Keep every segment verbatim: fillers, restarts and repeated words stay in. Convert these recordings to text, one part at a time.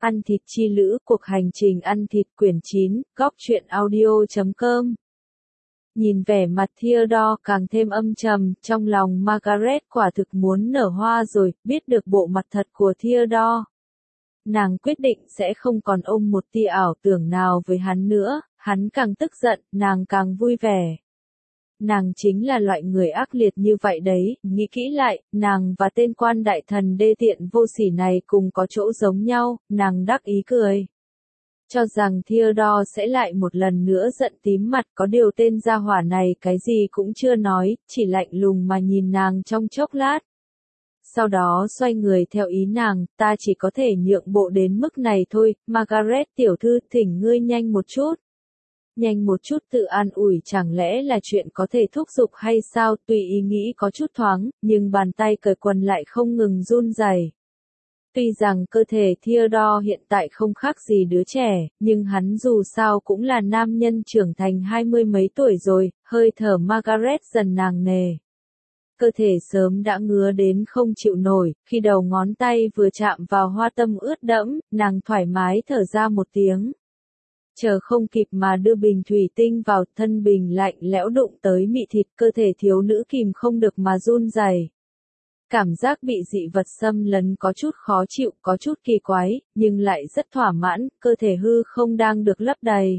Ăn thịt chi lữ, cuộc hành trình ăn thịt quyển chín, góc truyện audio chấm com. Nhìn vẻ mặt Theodore càng thêm âm trầm, trong lòng Margaret quả thực muốn nở hoa rồi, biết được bộ mặt thật của Theodore. Nàng quyết định sẽ không còn ôm một tia ảo tưởng nào với hắn nữa, hắn càng tức giận, nàng càng vui vẻ. Nàng chính là loại người ác liệt như vậy đấy, nghĩ kỹ lại, nàng và tên quan đại thần đê tiện vô sỉ này cùng có chỗ giống nhau, nàng đắc ý cười. Cho rằng Theodore sẽ lại một lần nữa giận tím mặt, có điều tên gia hỏa này cái gì cũng chưa nói, chỉ lạnh lùng mà nhìn nàng trong chốc lát. Sau đó xoay người theo ý nàng, ta chỉ có thể nhượng bộ đến mức này thôi, Margaret tiểu thư, thỉnh ngươi nhanh một chút. Nhanh một chút tự an ủi chẳng lẽ là chuyện có thể thúc giục hay sao, tùy ý nghĩ có chút thoáng, nhưng bàn tay cởi quần lại không ngừng run rẩy. Tuy rằng cơ thể Theodore hiện tại không khác gì đứa trẻ, nhưng hắn dù sao cũng là nam nhân trưởng thành hai mươi mấy tuổi rồi, hơi thở Margaret dần nặng nề. Cơ thể sớm đã ngứa đến không chịu nổi, khi đầu ngón tay vừa chạm vào hoa tâm ướt đẫm, nàng thoải mái thở ra một tiếng. Chờ không kịp mà đưa bình thủy tinh vào, thân bình lạnh lẽo đụng tới mị thịt, cơ thể thiếu nữ kìm không được mà run rẩy. Cảm giác bị dị vật xâm lấn có chút khó chịu, có chút kỳ quái, nhưng lại rất thỏa mãn, cơ thể hư không đang được lấp đầy.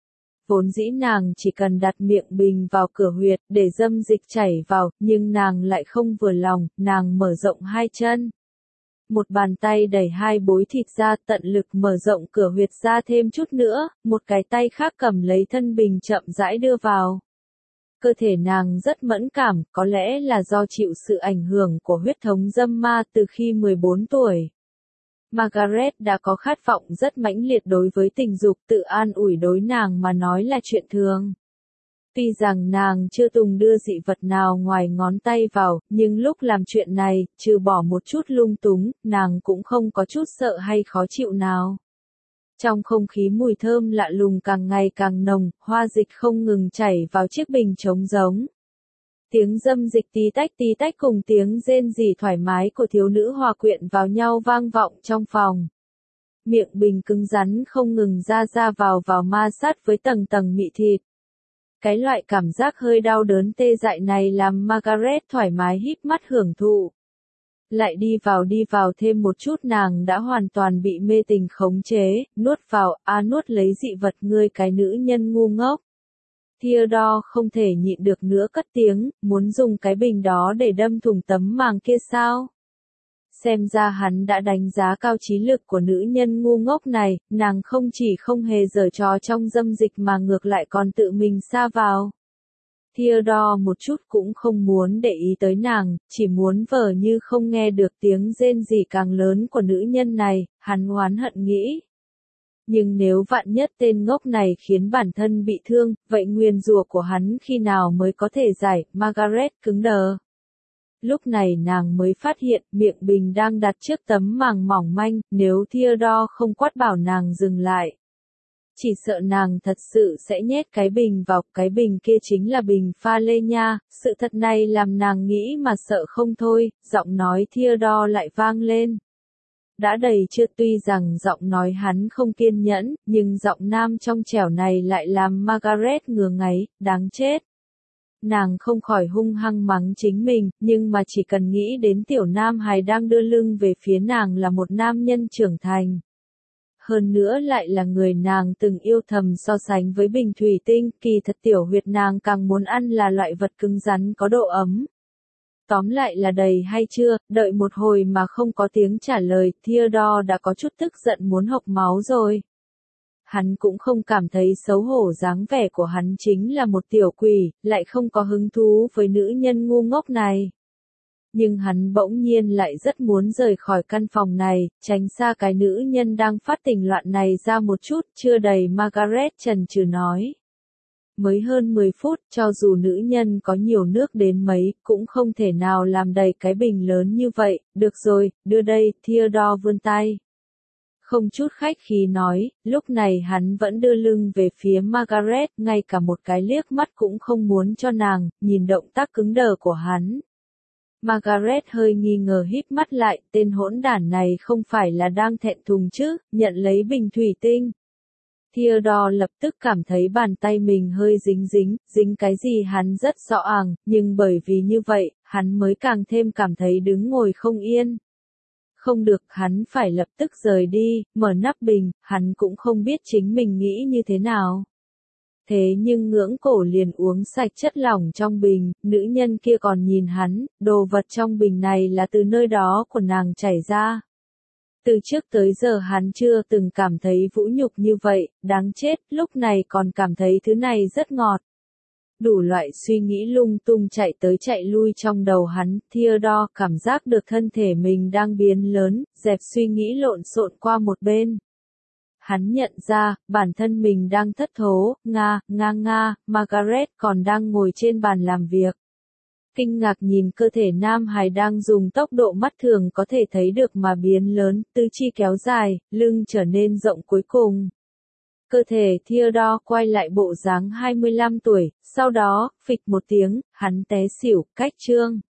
Vốn dĩ nàng chỉ cần đặt miệng bình vào cửa huyệt để dâm dịch chảy vào, nhưng nàng lại không vừa lòng, nàng mở rộng hai chân. Một bàn tay đẩy hai bối thịt ra, tận lực mở rộng cửa huyệt ra thêm chút nữa, một cái tay khác cầm lấy thân bình chậm rãi đưa vào. Cơ thể nàng rất mẫn cảm, có lẽ là do chịu sự ảnh hưởng của huyết thống dâm ma từ khi mười bốn tuổi. Margaret đã có khát vọng rất mãnh liệt đối với tình dục, tự an ủi đối nàng mà nói là chuyện thường. Tuy rằng nàng chưa từng đưa dị vật nào ngoài ngón tay vào, nhưng lúc làm chuyện này, trừ bỏ một chút lung túng, nàng cũng không có chút sợ hay khó chịu nào. Trong không khí mùi thơm lạ lùng càng ngày càng nồng, hoa dịch không ngừng chảy vào chiếc bình trống giống. Tiếng dâm dịch tí tách tí tách cùng tiếng rên rỉ thoải mái của thiếu nữ hòa quyện vào nhau vang vọng trong phòng. Miệng bình cứng rắn không ngừng ra ra vào vào ma sát với tầng tầng mị thịt. Cái loại cảm giác hơi đau đớn tê dại này làm Margaret thoải mái híp mắt hưởng thụ. Lại đi vào đi vào thêm một chút, nàng đã hoàn toàn bị mê tình khống chế, nuốt vào, a à, nuốt lấy dị vật, ngươi cái nữ nhân ngu ngốc. Theodore không thể nhịn được nữa cất tiếng, muốn dùng cái bình đó để đâm thủng tấm màng kia sao? Xem ra hắn đã đánh giá cao trí lực của nữ nhân ngu ngốc này, nàng không chỉ không hề giở trò trong dâm dịch mà ngược lại còn tự mình sa vào. Theodore một chút cũng không muốn để ý tới nàng, chỉ muốn vờ như không nghe được tiếng rên rỉ càng lớn của nữ nhân này, hắn oán hận nghĩ. Nhưng nếu vạn nhất tên ngốc này khiến bản thân bị thương, vậy nguyền rủa của hắn khi nào mới có thể giải, Margaret cứng đờ. Lúc này nàng mới phát hiện miệng bình đang đặt trước tấm màng mỏng manh, nếu Theodore không quát bảo nàng dừng lại. Chỉ sợ nàng thật sự sẽ nhét cái bình vào, cái bình kia chính là bình pha lê nha, sự thật này làm nàng nghĩ mà sợ không thôi, giọng nói Theodore lại vang lên. Đã đầy chưa, tuy rằng giọng nói hắn không kiên nhẫn, nhưng giọng nam trong trẻo này lại làm Margaret ngứa ngáy, đáng chết. Nàng không khỏi hung hăng mắng chính mình, nhưng mà chỉ cần nghĩ đến tiểu nam hài đang đưa lưng về phía nàng là một nam nhân trưởng thành. Hơn nữa lại là người nàng từng yêu thầm, so sánh với bình thủy tinh, kỳ thật tiểu huyệt nàng càng muốn ăn là loại vật cứng rắn có độ ấm. Tóm lại là đầy hay chưa, đợi một hồi mà không có tiếng trả lời, Theodore đã có chút tức giận muốn hộc máu rồi. Hắn cũng không cảm thấy xấu hổ, dáng vẻ của hắn chính là một tiểu quỷ, lại không có hứng thú với nữ nhân ngu ngốc này. Nhưng hắn bỗng nhiên lại rất muốn rời khỏi căn phòng này, tránh xa cái nữ nhân đang phát tình loạn này ra một chút, chưa đầy Margaret chần chừ nói. Mới hơn mười phút, cho dù nữ nhân có nhiều nước đến mấy, cũng không thể nào làm đầy cái bình lớn như vậy, được rồi, đưa đây, Theodore vươn tay. Không chút khách khí nói, lúc này hắn vẫn đưa lưng về phía Margaret, ngay cả một cái liếc mắt cũng không muốn cho nàng, nhìn động tác cứng đờ của hắn. Margaret hơi nghi ngờ híp mắt lại, tên hỗn đản này không phải là đang thẹn thùng chứ, nhận lấy bình thủy tinh. Theodore lập tức cảm thấy bàn tay mình hơi dính dính, dính cái gì hắn rất rõ ràng, nhưng bởi vì như vậy, hắn mới càng thêm cảm thấy đứng ngồi không yên. Không được, hắn phải lập tức rời đi, mở nắp bình, hắn cũng không biết chính mình nghĩ như thế nào. Thế nhưng ngưỡng cổ liền uống sạch chất lỏng trong bình, nữ nhân kia còn nhìn hắn, đồ vật trong bình này là từ nơi đó của nàng chảy ra. Từ trước tới giờ hắn chưa từng cảm thấy vũ nhục như vậy, đáng chết, lúc này còn cảm thấy thứ này rất ngọt. Đủ loại suy nghĩ lung tung chạy tới chạy lui trong đầu hắn, Theodore cảm giác được thân thể mình đang biến lớn, dẹp suy nghĩ lộn xộn qua một bên. Hắn nhận ra, bản thân mình đang thất thố, nga, nga nga, Margaret còn đang ngồi trên bàn làm việc. Kinh ngạc nhìn cơ thể nam hài đang dùng tốc độ mắt thường có thể thấy được mà biến lớn, tứ chi kéo dài, lưng trở nên rộng cuối cùng. Cơ thể Theodore quay lại bộ dáng hai mươi lăm tuổi, sau đó, phịch một tiếng, hắn té xỉu, cách chương.